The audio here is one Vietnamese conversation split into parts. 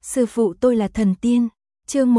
Sư phụ tôi là thần tiên. Chương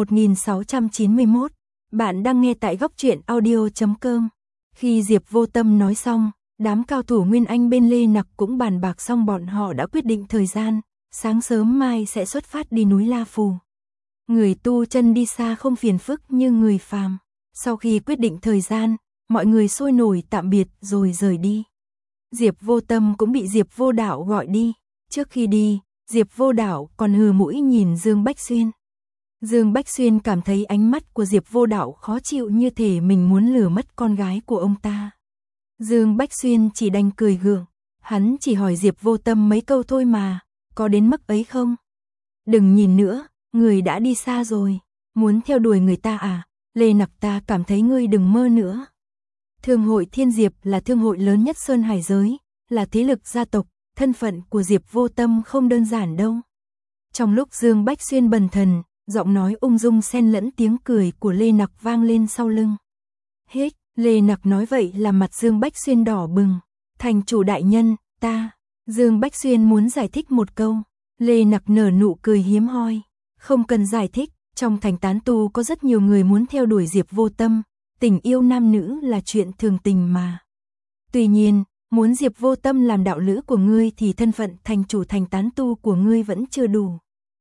1691. Bạn đang nghe tại góc truyện audio.com. Khi Diệp Vô Tâm nói xong, đám cao thủ Nguyên Anh bên Lê Nặc cũng bàn bạc xong, bọn họ đã quyết định thời gian, sáng sớm mai sẽ xuất phát đi núi La Phù. Người tu chân đi xa không phiền phức như người phàm. Sau khi quyết định thời gian, mọi người sôi nổi tạm biệt rồi rời đi. Diệp Vô Tâm cũng bị Diệp Vô Đạo gọi đi. Trước khi đi, Diệp Vô Đạo còn hừ mũi nhìn Dương Bách Xuyên. Dương Bách Xuyên cảm thấy ánh mắt của Diệp Vô Đạo khó chịu, như thể mình muốn lừa mất con gái của ông ta. Dương Bách Xuyên chỉ đành cười gượng, hắn chỉ hỏi Diệp Vô Tâm mấy câu thôi mà, có đến mức ấy không? Đừng nhìn nữa, người đã đi xa rồi, muốn theo đuổi người ta à? Lê Nặc, ta cảm thấy ngươi đừng mơ nữa. Thương hội Thiên Diệp là thương hội lớn nhất Sơn Hải giới, là thế lực gia tộc, thân phận của Diệp Vô Tâm không đơn giản đâu. Trong lúc Dương Bách Xuyên bần thần, giọng nói ung dung xen lẫn tiếng cười của Lê Nặc vang lên sau lưng. Hết, Lê Nặc nói vậy làm mặt Dương Bách Xuyên đỏ bừng. Thành chủ đại nhân, ta. Dương Bách Xuyên muốn giải thích một câu. Lê Nặc nở nụ cười hiếm hoi. Không cần giải thích, trong thành tán tu có rất nhiều người muốn theo đuổi Diệp Vô Tâm. Tình yêu nam nữ là chuyện thường tình mà. Tuy nhiên, muốn Diệp Vô Tâm làm đạo lữ của ngươi thì thân phận thành chủ thành tán tu của ngươi vẫn chưa đủ.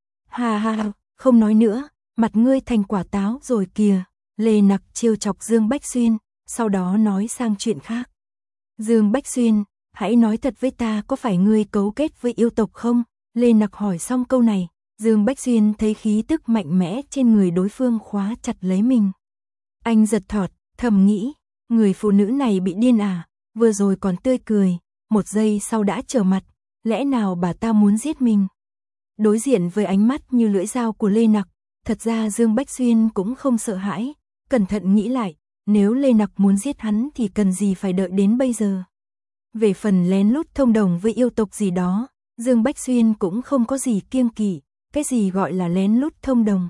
Ha ha, không nói nữa, mặt ngươi thành quả táo rồi kìa. Lê Nặc trêu chọc Dương Bách Xuyên, sau đó nói sang chuyện khác. Dương Bách Xuyên, hãy nói thật với ta, có phải ngươi cấu kết với yêu tộc không? Lê Nặc hỏi xong câu này, Dương Bách Xuyên thấy khí tức mạnh mẽ trên người đối phương khóa chặt lấy mình. Anh giật thót, thầm nghĩ, người phụ nữ này bị điên à? Vừa rồi còn tươi cười, một giây sau đã trở mặt, lẽ nào bà ta muốn giết mình? Đối diện với ánh mắt như lưỡi dao của Lê Nặc, thật ra Dương Bách Xuyên cũng không sợ hãi, cẩn thận nghĩ lại, nếu Lê Nặc muốn giết hắn thì cần gì phải đợi đến bây giờ. Về phần lén lút thông đồng với yêu tộc gì đó, Dương Bách Xuyên cũng không có gì kiêng kỵ, cái gì gọi là lén lút thông đồng.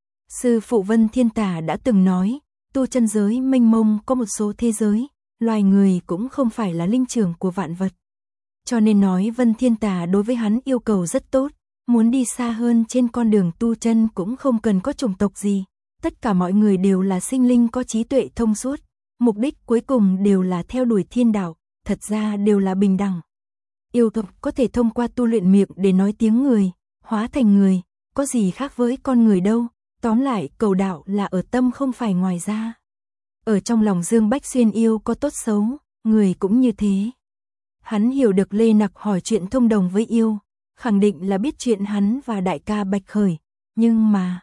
Sư phụ Vân Thiên Tà đã từng nói, tu chân giới mênh mông có một số thế giới, loài người cũng không phải là linh trưởng của vạn vật. Cho nên nói Vân Thiên Tà đối với hắn yêu cầu rất tốt, muốn đi xa hơn trên con đường tu chân cũng không cần có chủng tộc gì. Tất cả mọi người đều là sinh linh có trí tuệ thông suốt, mục đích cuối cùng đều là theo đuổi thiên đạo, thật ra đều là bình đẳng. Yêu tộc có thể thông qua tu luyện miệng để nói tiếng người, hóa thành người, có gì khác với con người đâu, tóm lại cầu đạo là ở tâm không phải ngoài ra. Ở trong lòng Dương Bách Xuyên yêu có tốt xấu, người cũng như thế. Hắn hiểu được Lê Nặc hỏi chuyện thông đồng với yêu, khẳng định là biết chuyện hắn và đại ca Bạch Khởi, nhưng mà...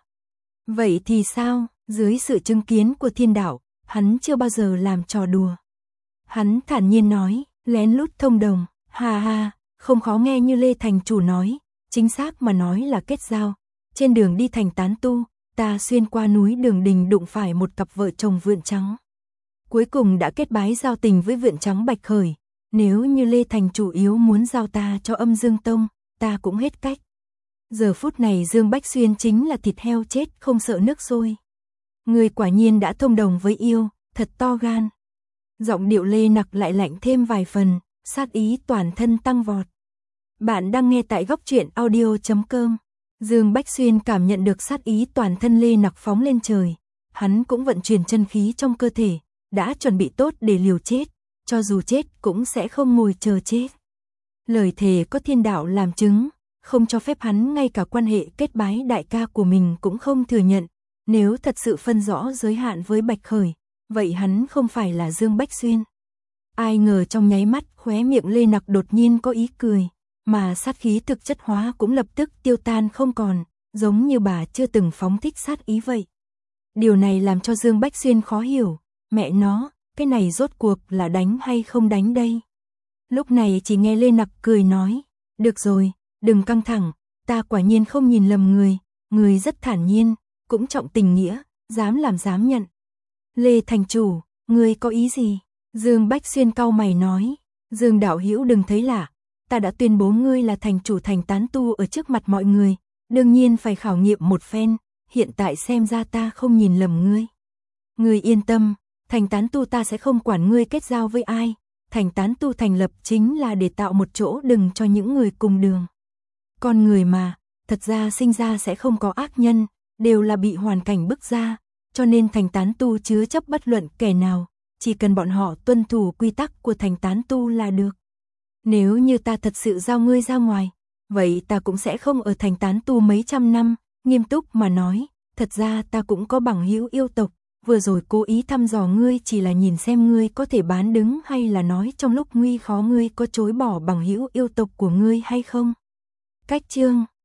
Vậy thì sao, dưới sự chứng kiến của thiên đạo, hắn chưa bao giờ làm trò đùa. Hắn thản nhiên nói, lén lút thông đồng, ha ha, không khó nghe như Lê Thành Chủ nói, chính xác mà nói là kết giao. Trên đường đi thành tán tu, ta xuyên qua núi Đường Đình đụng phải một cặp vợ chồng Vượn Trắng. Cuối cùng đã kết bái giao tình với Vượn Trắng Bạch Khởi, nếu như Lê Thành Chủ yếu muốn giao ta cho Âm Dương Tông, ta cũng hết cách. Giờ phút này Dương Bách Xuyên chính là thịt heo chết không sợ nước sôi. Người quả nhiên đã thông đồng với yêu, thật to gan. Giọng điệu Lê Nặc lại lạnh thêm vài phần, sát ý toàn thân tăng vọt. Bạn đang nghe tại góc truyện audio.com. Dương Bách Xuyên cảm nhận được sát ý toàn thân Lê Nặc phóng lên trời. Hắn cũng vận chuyển chân khí trong cơ thể, đã chuẩn bị tốt để liều chết, cho dù chết cũng sẽ không ngồi chờ chết. Lời thề có thiên đạo làm chứng, không cho phép hắn ngay cả quan hệ kết bái đại ca của mình cũng không thừa nhận. Nếu thật sự phân rõ giới hạn với Bạch Khởi, vậy hắn không phải là Dương Bách Xuyên. Ai ngờ trong nháy mắt khóe miệng Lê Nặc đột nhiên có ý cười, mà sát khí thực chất hóa cũng lập tức tiêu tan không còn, giống như bà chưa từng phóng thích sát ý vậy. Điều này làm cho Dương Bách Xuyên khó hiểu, mẹ nó, cái này rốt cuộc là đánh hay không đánh đây? Lúc này chỉ nghe Lê Nặc cười nói, được rồi, đừng căng thẳng, ta quả nhiên không nhìn lầm người rất thản nhiên, cũng trọng tình nghĩa, dám làm dám nhận. Lê Thành Chủ, ngươi có ý gì? Dương Bách Xuyên cau mày nói, Dương đạo hữu đừng thấy lạ, ta đã tuyên bố ngươi là thành chủ thành tán tu ở trước mặt mọi người, đương nhiên phải khảo nghiệm một phen, hiện tại xem ra ta không nhìn lầm ngươi. Ngươi yên tâm, thành tán tu ta sẽ không quản ngươi kết giao với ai, thành tán tu thành lập chính là để tạo một chỗ đừng cho những người cùng đường. Con người mà, thật ra sinh ra sẽ không có ác nhân, đều là bị hoàn cảnh bức ra, cho nên thành tán tu chứa chấp bất luận kẻ nào, chỉ cần bọn họ tuân thủ quy tắc của thành tán tu là được. Nếu như ta thật sự giao ngươi ra ngoài, vậy ta cũng sẽ không ở thành tán tu mấy trăm năm, nghiêm túc mà nói, thật ra ta cũng có bằng hữu yêu tộc, vừa rồi cố ý thăm dò ngươi chỉ là nhìn xem ngươi có thể bán đứng hay là nói trong lúc nguy khó ngươi có chối bỏ bằng hữu yêu tộc của ngươi hay không. Cách chương